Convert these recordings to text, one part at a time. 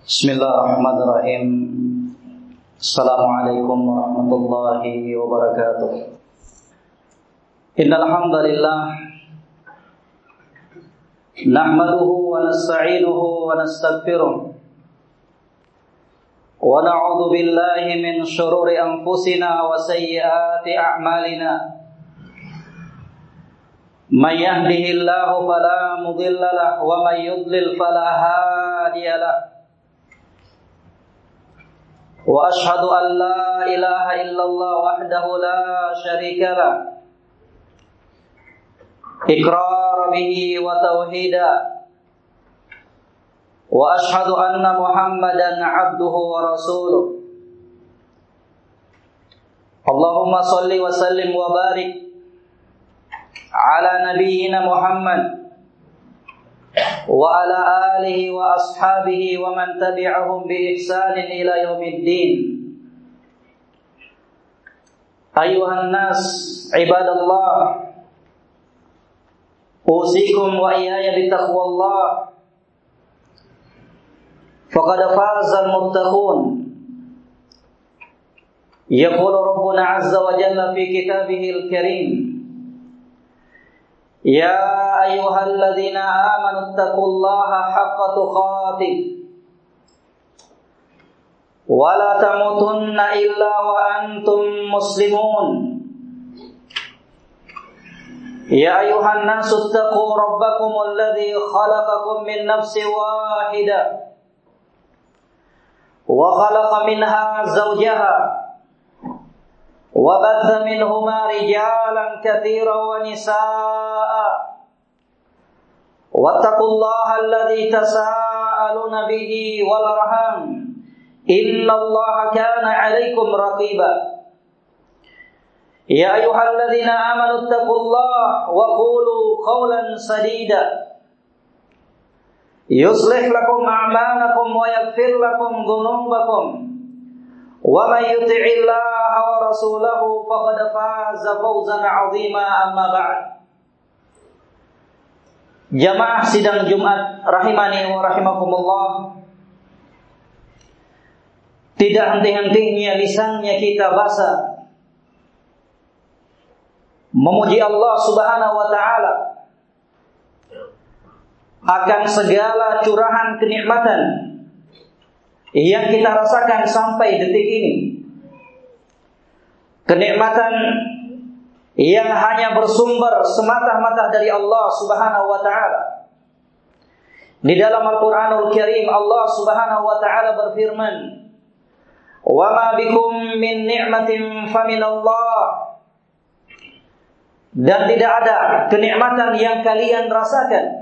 Bismillahirrahmanirrahim. Assalamualaikum warahmatullahi wabarakatuh. Innal hamdalillah nahmaduhu wa nasta'inuhu wa nastaghfiruh wa na'udzu billahi min shururi anfusina wa sayyiati a'malina. May yahdihillahu fala mudilla lahu wa may yudlil fala hadiya lahu. Wa ashhadu an la ilaha illallah wahdahu la syarika lah iqrar bihi wa tauhida wa ashhadu anna Muhammadan abduhu wa rasuluh. Allahumma salli wa sallim wa barik ala nabiyyina Muhammad wa ala alihi wa ashabihi wa man tabi'ahum bi ihsanin ila yaumiddin. Ayuhan nas ibadallah, usikum wa iyaya bitaqwallah, faqad faza al-muttaqun. Yaqulu rabbuna azza wa jalla fi kitabihil karim, ya ayyuhalladzina amanu taqullaha haqqa tuqatih wa la tamutunna illa wa antum muslimun. Ya ayyuhan nasu taqu rabbakumul ladzi khalaqakum min nafsin wahidah wa khalaqa minha zawjaha wa batha minhuma rijalan katsiran wa nisaa. Wattaqullaha alladzi tasaaluna bihi wal arham, innallaha kana 'alaikum raqiba. Ya ayyuhalladzina amanu taqullaha wa qulu qawlan sadida yuslih lakum a'malakum wa yaghfir lakum dhunubakum. Wa may yuti'illaha wa rasulahu faqad faza fawzan 'azima. Amma ba'd. Jamaah sidang Jumat rahimani wa rahimakumullah, tidak henti-hentinya lisannya kita basah memuji Allah Subhanahu wa taala akan segala curahan kenikmatan yang kita rasakan sampai detik ini. Kenikmatan yang hanya bersumber semata-mata dari Allah Subhanahu wa taala. Di dalam Al-Qur'anul Karim Allah Subhanahu wa taala berfirman, "Wa ma bikum min ni'matin faminallah." Dan tidak ada kenikmatan yang kalian rasakan,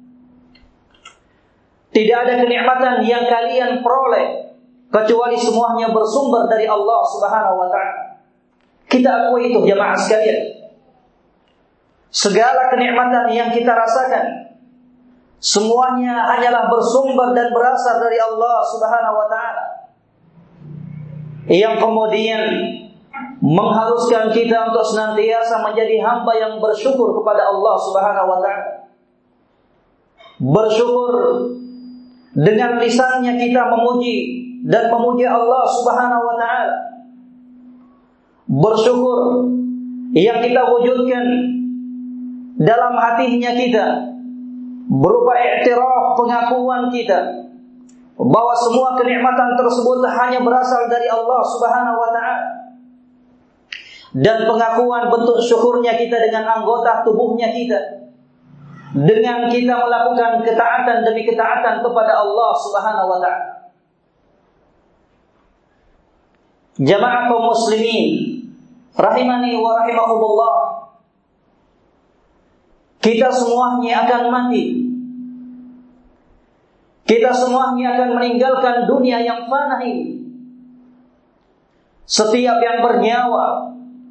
tidak ada kenikmatan yang kalian peroleh kecuali semuanya bersumber dari Allah Subhanahu wa taala. Kita akui itu jamaah sekalian. Segala kenikmatan yang kita rasakan semuanya hanyalah bersumber dan berasal dari Allah Subhanahu wa taala, yang kemudian mengharuskan kita untuk senantiasa menjadi hamba yang bersyukur kepada Allah Subhanahu wa taala. Bersyukur dengan lisannya kita memuji dan memuji Allah Subhanahu wa taala. Bersyukur yang kita wujudkan dalam hatinya kita berupa i'tiraf, pengakuan kita bahwa semua kenikmatan tersebut hanya berasal dari Allah Subhanahu wa taala, dan pengakuan bentuk syukurnya kita dengan anggota tubuhnya kita, dengan kita melakukan ketaatan demi ketaatan kepada Allah Subhanahu wa taala. Jamaah kaum muslimin rahimani wa rahimakumullah, kita semuanya akan mati. Kita semuanya akan meninggalkan dunia yang fana ini. Setiap yang bernyawa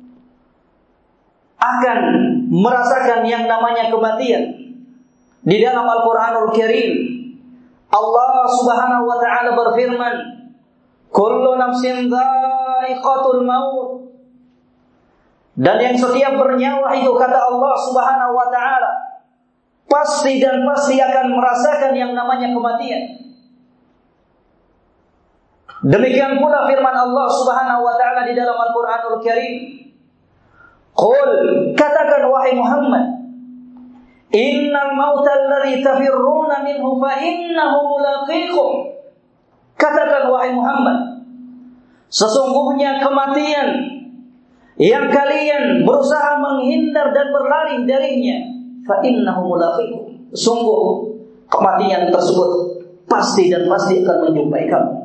akan merasakan yang namanya kematian. Di dalam Al-Qur'anul Karim Allah Subhanahu wa taala berfirman, "Kullu nafsin dha'iqatul maut." Dan yang setiap bernyawa itu, kata Allah Subhanahu wa taala, pasti dan pasti akan merasakan yang namanya kematian. Demikian pula firman Allah Subhanahu wa taala di dalam Al-Qur'anul Karim. Qul, katakan wahai Muhammad, innal mauta alladzi tafirruna minhu fa innahu mulaqikum. Katakan wahai Muhammad, sesungguhnya kematian yang kalian berusaha menghindar dan berlari darinya, fa innahu mulaqikum. Sungguh kematian tersebut pasti dan pasti akan menjumpai kamu.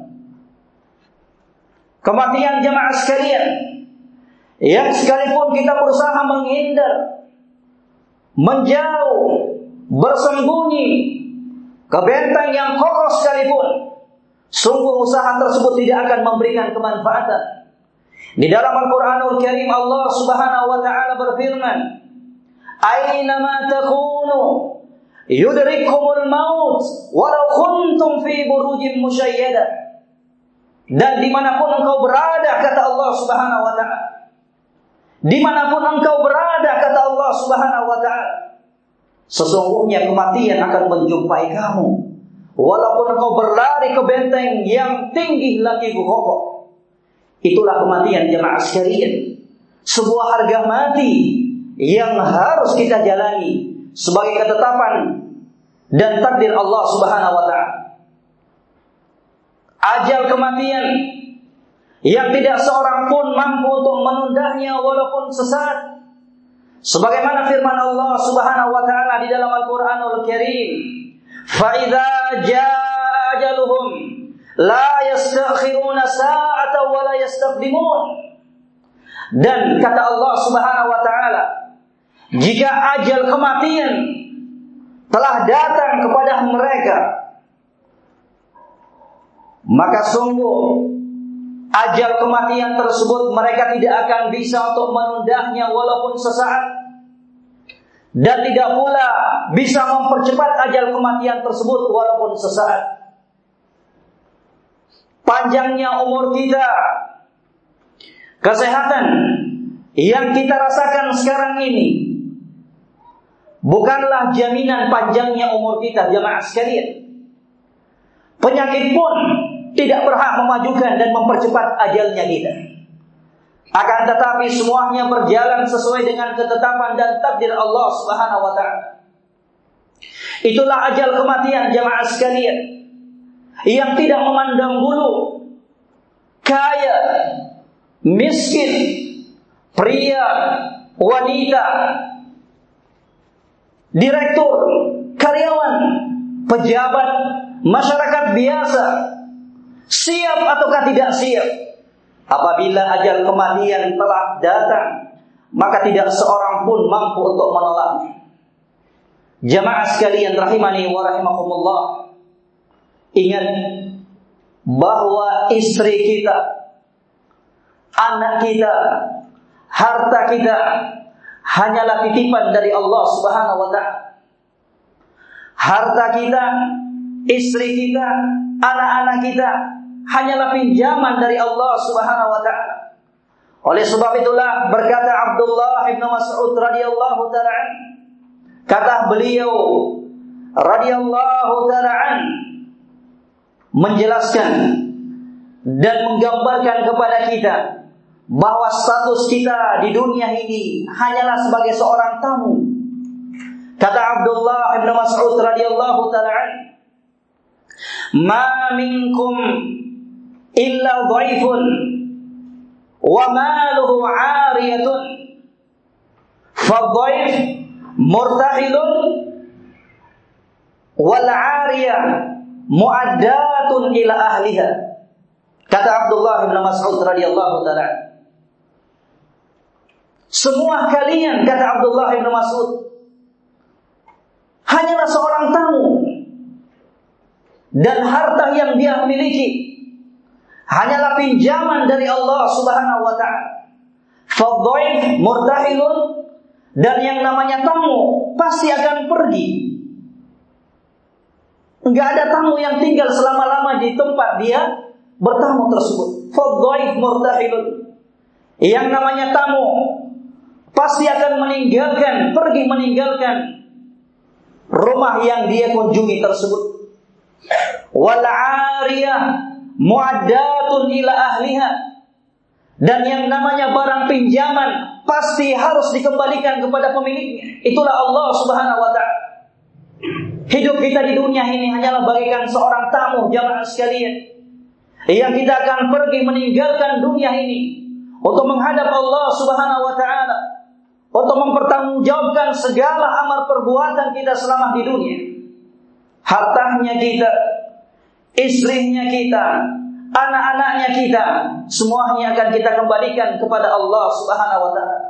Kematian jemaah sekalian, yang sekalipun kita berusaha menghindar, menjauh, bersembunyi ke benteng yang kokoh sekalipun, sungguh usaha tersebut tidak akan memberikan kemanfaatan. Di dalam Al-Qur'anul Karim Allah Subhanahu wa taala berfirman, "Aynama takunu yudrikumul maut walau kuntum fi burujin musyayyadah." Dan dimanapun engkau berada, kata Allah Subhanahu wa ta'ala, dimanapun engkau berada, kata Allah Subhanahu wa ta'ala, sesungguhnya kematian akan menjumpai kamu, walaupun engkau berlari ke benteng yang tinggi lagi kokoh. Itulah kematian jemaah sekalian, sebuah harga mati yang harus kita jalani sebagai ketetapan dan takdir Allah Subhanahu wa ta'ala. Ajal kematian yang tidak seorang pun mampu untuk menundanya walaupun sesaat. Sebagaimana firman Allah Subhanahu wa taala di dalam Al-Qur'anul Karim, "Fa idza jaa ajaluhum la yastakhiruna sa'atan wa la yastaqdimun." Dan kata Allah Subhanahu wa taala, jika ajal kematian telah datang kepada mereka, maka sungguh ajal kematian tersebut mereka tidak akan bisa untuk menundanya walaupun sesaat, dan tidak pula bisa mempercepat ajal kematian tersebut walaupun sesaat. Panjangnya umur kita, kesehatan yang kita rasakan sekarang ini bukanlah jaminan panjangnya umur kita jemaah sekalian. Penyakit pun tidak berhak memajukan dan mempercepat ajalnya kita. Akan tetapi semuanya berjalan sesuai dengan ketetapan dan takdir Allah Subhanahu wa taala. Itulah ajal kematian jemaah sekalian, yang tidak memandang bulu, kaya, miskin, pria, wanita, direktur, karyawan, pejabat, masyarakat biasa, siap ataukah tidak siap. Apabila ajal kematian telah datang, maka tidak seorang pun mampu untuk menolaknya. Jamaah sekalian rahimani wa rahimakumullah, ingat bahwa istri kita, anak kita, harta kita hanyalah titipan dari Allah Subhanahu wa ta'ala. Harta kita, istri kita, anak-anak kita hanyalah pinjaman dari Allah Subhanahu wa ta'ala. Oleh sebab itulah berkata Abdullah bin Mas'ud radhiyallahu ta'ala an, kata beliau radhiyallahu ta'ala an, menjelaskan dan menggambarkan kepada kita bahwa status kita di dunia ini hanyalah sebagai seorang tamu. Kata Abdullah bin Mas'ud radhiyallahu ta'ala an, "Ma minkum illa dhaifun wa maluhu 'ariyatun, fadhaif murtahilun wal 'ariyah mu'addatun ila ahliha." Kata Abdullah bin Mas'ud radhiyallahu ta'ala, semua kalian, kata Abdullah bin Mas'ud, hanyalah seorang tamu, dan harta yang dia miliki hanyalah pinjaman dari Allah Subhanahu wa ta'ala. Fadhaif murtahilun, dan yang namanya tamu pasti akan pergi. Enggak ada tamu yang tinggal selama-lama di tempat dia bertamu tersebut. Fadhaif murtahilun, yang namanya tamu pasti akan meninggalkan, pergi meninggalkan rumah yang dia kunjungi tersebut. Wal 'ariyah mu'addatun ila ahliha. Dan yang namanya barang pinjaman pasti harus dikembalikan kepada pemiliknya. Itulah Allah Subhanahu wa ta'ala. Hidup kita di dunia ini hanyalah bagaikan seorang tamu jamaah sekalian, yang kita akan pergi meninggalkan dunia ini untuk menghadap Allah Subhanahu wa ta'ala, untuk mempertanggungjawabkan segala amal perbuatan kita selama di dunia. Hartanya kita, istrinya kita, anak-anaknya kita, semuanya akan kita kembalikan kepada Allah Subhanahu wa ta'ala.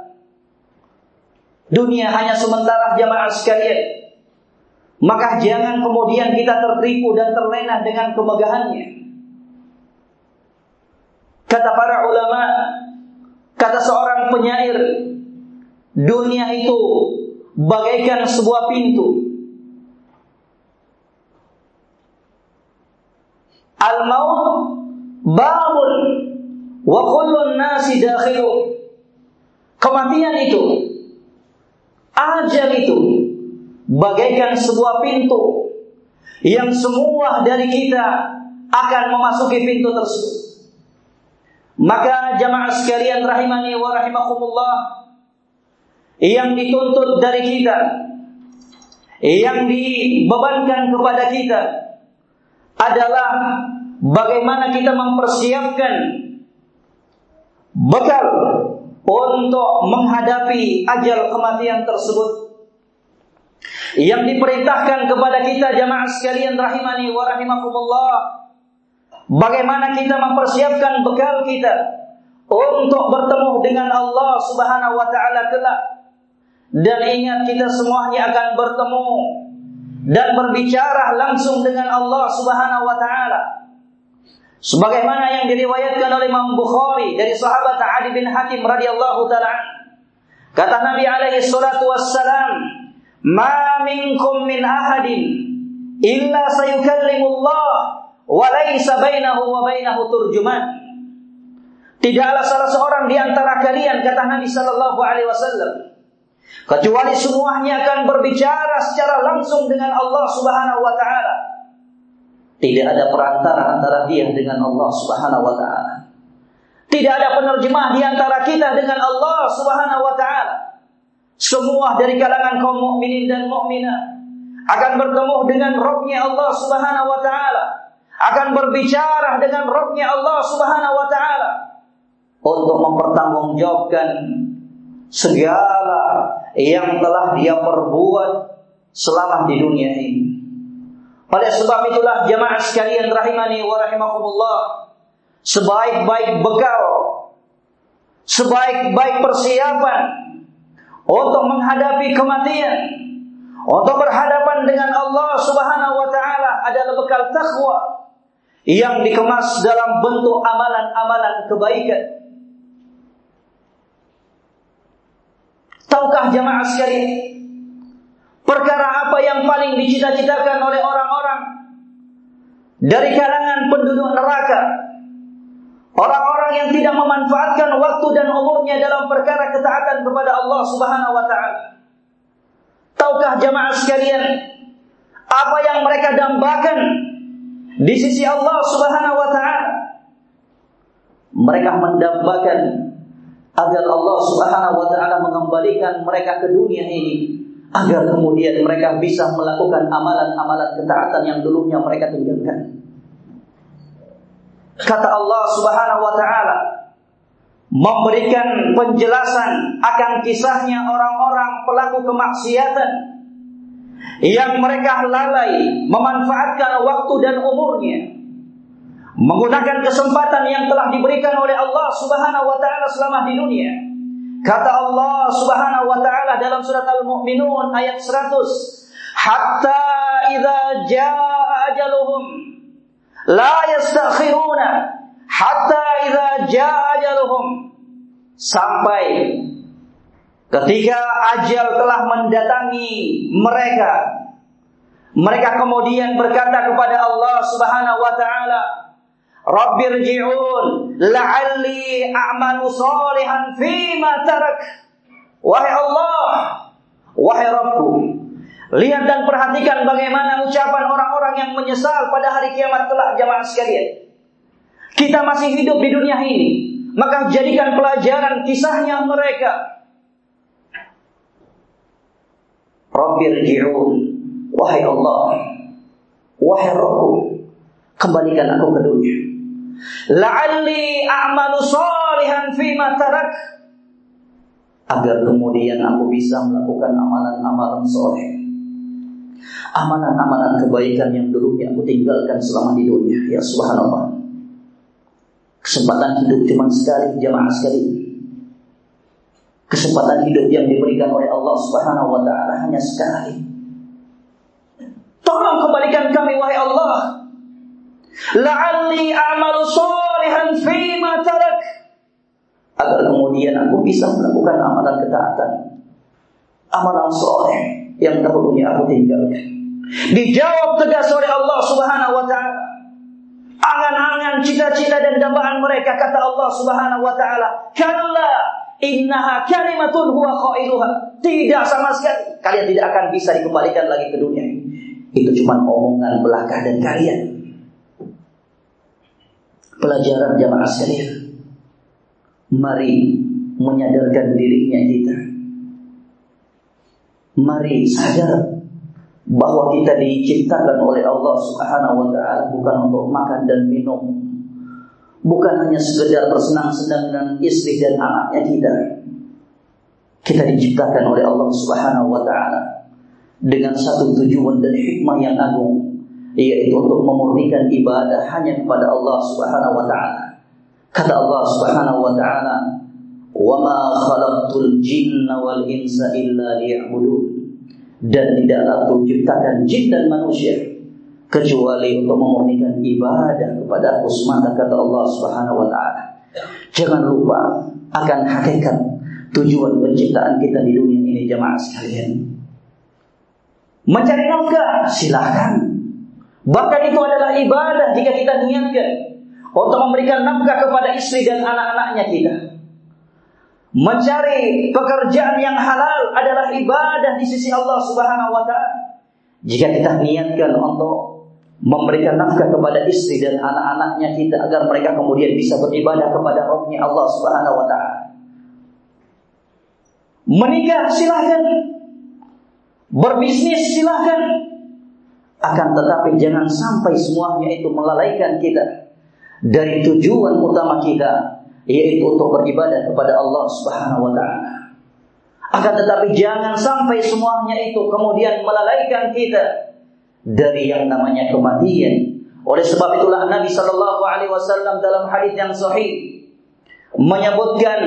Dunia hanya sementara jamaah sekalian. Maka jangan kemudian kita tertipu dan terlena dengan kemegahannya. Kata para ulama, kata seorang penyair, dunia itu bagaikan sebuah pintu. Al-maut babun wa kullun nasi dakhilu. Kematian itu, ajal itu bagaikan sebuah pintu yang semua dari kita akan memasuki pintu tersebut. Maka jamaah sekalian rahimani wa rahimakumullah, yang dituntut dari kita, yang dibebankan kepada kita adalah bagaimana kita mempersiapkan bekal untuk menghadapi ajal kematian tersebut. Yang diperintahkan kepada kita jamaah sekalian rahimani wa rahimakumullah, bagaimana kita mempersiapkan bekal kita untuk bertemu dengan Allah Subhanahu wa ta'ala kelak. Dan ingat, kita semuanya akan bertemu dan berbicara langsung dengan Allah Subhanahu wa ta'ala. Sebagaimana yang diriwayatkan oleh Imam Bukhari dari sahabat Adi bin Hatim radhiyallahu ta'ala. Kata Nabi alaihi salatu wassalam, "Ma minkum min ahadin illa sayukallimullah wa laysa bainahu wa bainahu turjuman." Tidaklah salah seorang di antara kalian, kata Nabi sallallahu alaihi wasallam, kecuali semuanya akan berbicara secara langsung dengan Allah Subhanahu wa ta'ala. Tidak ada perantara antara dia dengan Allah Subhanahu wa ta'ala. Tidak ada penerjemah di antara kita dengan Allah Subhanahu wa ta'ala. Semua dari kalangan kaum mukminin dan mukminat akan bertemu dengan Rabb-Nya Allah Subhanahu wa ta'ala, akan berbicara dengan Rabb-Nya Allah Subhanahu wa ta'ala untuk mempertanggungjawabkan segala yang telah dia perbuat selama di dunia ini. Oleh sebab itulah jamaah sekalian rahimani wa rahimakumullah, sebaik-baik bekal, sebaik-baik persiapan untuk menghadapi kematian, untuk berhadapan dengan Allah Subhanahu wa ta'ala adalah bekal takwa yang dikemas dalam bentuk amalan-amalan kebaikan. Tahukah jamaah sekalian, perkara apa yang paling dicita-citakan oleh orang-orang dari kalangan penduduk neraka? Orang-orang yang tidak memanfaatkan waktu dan umurnya dalam perkara ketaatan kepada Allah Subhanahu wa ta'ala. Tahukah jamaah sekalian, apa yang mereka dambakan di sisi Allah Subhanahu wa ta'ala? Mereka mendambakan agar Allah Subhanahu wa ta'ala mengembalikan mereka ke dunia ini, agar kemudian mereka bisa melakukan amalan-amalan ketaatan yang dulunya mereka tinggalkan. Kata Allah Subhanahu wa ta'ala memberikan penjelasan akan kisahnya orang-orang pelaku kemaksiatan yang mereka lalai memanfaatkan waktu dan umurnya, menggunakan kesempatan yang telah diberikan oleh Allah Subhanahu wa ta'ala selama di dunia. Kata Allah Subhanahu wa ta'ala dalam surat Al-Mu'minun ayat 100, "Hatta idza jaa ajaluhum la yastakhiruna hatta idza jaa ajaluhum." Sampai ketika ajal telah mendatangi mereka, mereka kemudian berkata kepada Allah Subhanahu wa ta'ala, "Rabbirji'un la'alli a'malu salihan fima tarak." Wahai Allah, wahai Rabbku, lihat dan perhatikan bagaimana ucapan orang-orang yang menyesal pada hari kiamat kelak jamaah sekalian. kita masih hidup di dunia ini, maka jadikan pelajaran kisahnya mereka. Rabbirji'un, wahai Allah, wahai Rabbku, kembalikan aku ke dunia. La'alli a'malu shalihan fima tarak, agar kemudian aku bisa melakukan amalan-amalan soleh, amalan-amalan kebaikan yang dulunya aku tinggalkan selama di dunia. Ya subhanallah, kesempatan hidup cuma sekali, jamaah sekali. Kesempatan hidup yang diberikan oleh Allah Subhanahu wa ta'ala hanya sekali. Tolong kembalikan kami, wahai Allah. La'alli a'malu shalihan fima tarak, agar kemudian aku bisa melakukan amalan ketaatan, amalan soleh yang dahulunya aku tinggalkan. Dijawab tegas oleh Allah Subhanahu wa ta'ala. Angan-angan, cita-cita dan dambaan mereka, kata Allah Subhanahu wa ta'ala, kalla innaha kalimatun huwa qailuha. Tidak, sama sekali kalian tidak akan bisa dikembalikan lagi ke dunia ini. Itu cuma omongan belaka dan kalian. Pelajaran jamaah sekalian, mari menyadarkan dirinya kita. Mari sadar bahwa kita diciptakan oleh Allah Subhanahu wa ta'ala bukan untuk makan dan minum, bukan hanya sekedar bersenang-senang dengan istri dan anaknya kita. Kita diciptakan oleh Allah Subhanahu wa ta'ala dengan satu tujuan dan hikmah yang agung, yaitu untuk memurnikan ibadah hanya kepada Allah Subhanahu wa ta'ala. Kata Allah Subhanahu wa ta'ala, "Wa ma khalaqtul jinna wal insa illa liya'budun." Dan tidaklah aku ciptakan jin dan manusia kecuali untuk memurnikan ibadah kepada aku semata, kata Allah Subhanahu wa ta'ala. Jangan lupa akan hakikat tujuan penciptaan kita di dunia ini, jamaah sekalian. Mencari nafkah, silahkan. Bahkan itu adalah ibadah jika kita niatkan untuk memberikan nafkah kepada istri dan anak-anaknya kita. Mencari pekerjaan yang halal adalah ibadah di sisi Allah Subhanahu wa ta'ala. Jika kita niatkan untuk memberikan nafkah kepada istri dan anak-anaknya kita agar mereka kemudian bisa beribadah kepada Rabb-Nya Allah Subhanahu wa ta'ala. Menikah silahkan, berbisnis silahkan, akan tetapi jangan sampai semuanya itu melalaikan kita dari tujuan utama kita, yaitu untuk beribadah kepada Allah Subhanahu wa ta'ala. Akan tetapi jangan sampai semuanya itu kemudian melalaikan kita dari yang namanya kematian. Oleh sebab itulah Nabi sallallahu alaihi wasallam dalam hadis yang sahih menyebutkan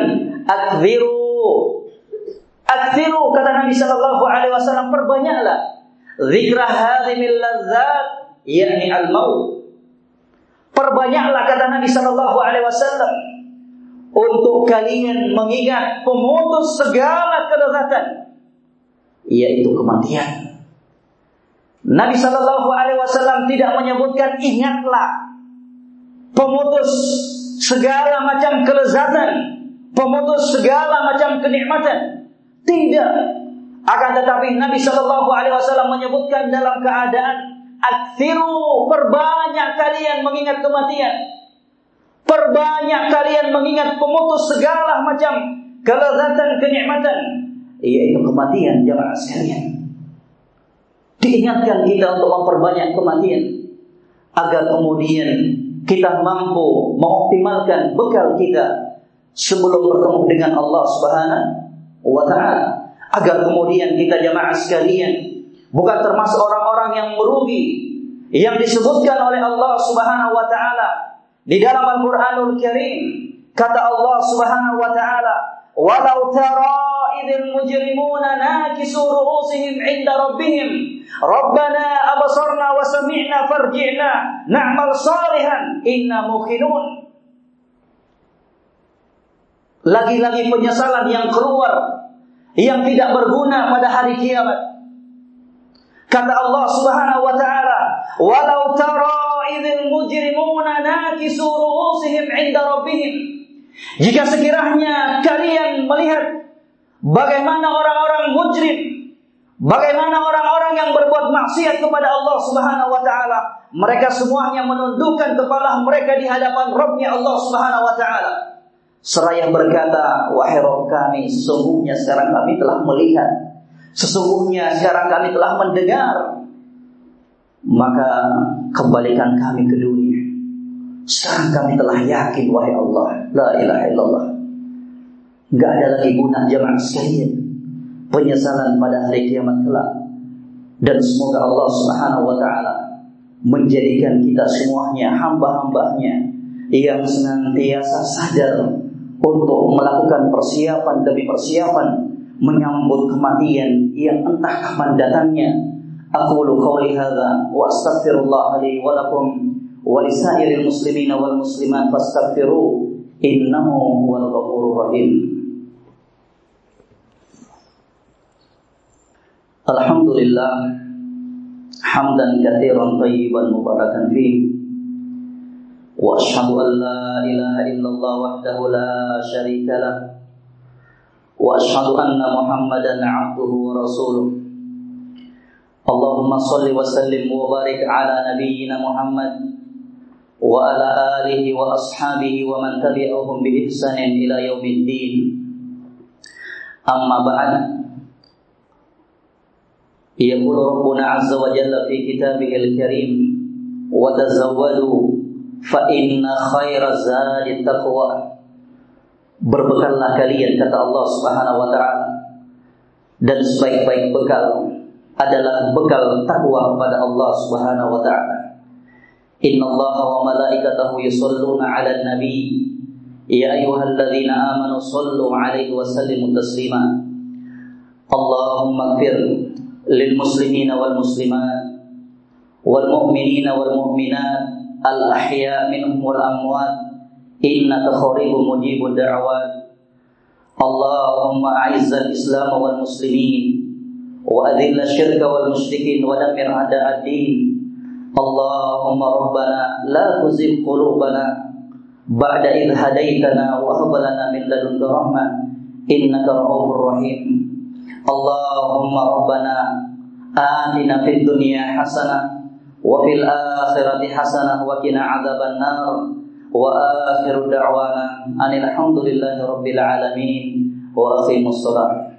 aktsiru, kata Nabi sallallahu alaihi wasallam, perbanyaklah zikra hadhimil ladzat, yakni al-maut. Perbanyaklah, kata Nabi sallallahu alaihi wasallam, untuk kalian mengingat pemutus segala kelezatan, yaitu kematian. Nabi sallallahu alaihi wasallam tidak menyebutkan ingatlah pemutus segala macam kelezatan, pemutus segala macam kenikmatan. Tidak. Akan tetapi Nabi sallallahu alaihi wasallam menyebutkan dalam keadaan aktsiru, perbanyak kalian mengingat kematian. Perbanyak kalian mengingat pemutus segala macam kelezatan, kenikmatan, yaitu kematian, jemaah sekalian. Diingatkan kita untuk memperbanyak kematian agar kemudian kita mampu mengoptimalkan bekal kita sebelum bertemu dengan Allah Subhanahu wa ta'ala. Agar kemudian kita, jemaah sekalian, bukan termasuk orang-orang yang merugi yang disebutkan oleh Allah Subhanahu wa ta'ala di dalam Al-Qur'anul Karim. Kata Allah Subhanahu wa ta'ala, "Walau tara idzal mujrimuna nakisu ru'usihim 'inda rabbihim, Rabbana absarna wa sami'na farji'na na'mal salihan inna muqinun." Lagi-lagi penyesalan yang keluar, yang tidak berguna pada hari kiamat. Kata Allah Subhanahu wa ta'ala, "Walau tara idzal mujrimuna nakisu ru'usihim 'inda rabbihim." Jika sekiranya kalian melihat bagaimana orang-orang mujrim Bagaimana orang-orang yang berbuat maksiat kepada Allah Subhanahu wa taala, mereka semuanya menundukkan kepala mereka di hadapan Rabb-Nya Allah Subhanahu wa taala, seraya berkata, wahai Rabb kami, sesungguhnya sekarang kami telah melihat, sesungguhnya sekarang kami telah mendengar, maka kembalikan kami ke dunia. Sekarang kami telah yakin, wahai Allah, la ilaha illallah. Enggak ada lagi guna jemaah sekalian penyesalan pada hari kiamat kelak. Dan semoga Allah Subhanahu wa taala menjadikan kita semuanya hamba-hambanya yang senantiasa sadar untuk melakukan persiapan demi persiapan menyambut kematian yang entah kapan datangnya. Aqulu qawli hadza wa astaghfirullah li wa lakum wa lisairil muslimina wal muslimat fastaghfiru innahu huwal ghafurur rahim. Alhamdulillah hamdan katsiran thayyiban mubarakan fihi wa asyhadu an la ilaha illallah wahdahu la syarika lah wa asyhadu anna Muhammadan 'abduhu wa rasuluh. Allahumma shalli wa sallim wa barik ala nabiyyina Muhammad wa ala alihi wa ashabihi wa man tabi'ahum bi ihsanin ila yaumiddin. Amma ba'd. Yaqulu Rabbuna 'azza wa jalla fi kitabihil karim wa tazawwadu fa inna khairaz zadi taqwa. Berbekallah kalian, kata Allah Subhanahu wa taala, dan sebaik-baik bekal adalah bekal takwa kepada Allah Subhanahu wa taala. Innallaha wa malaikatahu yusholluna 'alan nabi ya ayyuhalladzina amanu shallu 'alaihi wa sallimu taslima. Allahumma ighfir lil muslimina wal muslimat wal mu'minina wal mu'minat al ahya minhum wal amwat innaka qaribun mujibud da'awat. Allahumma a'izzal islam wal muslimin wa adhilla syirka wal musyrikin wa dammir a'da'ad din. Allahumma rabbana la tuzigh qulubana ba'da idh hadaitana wa hab lana min ladunka rahmah innaka ra'ufur rahim. Allahumma rabbana atina fid dunya hasanah wa fil akhirati hasanah wa qina adzaban nar. Wa akhiru da'wana anil hamdulillahi rabbil alamin wa aqimus shalah.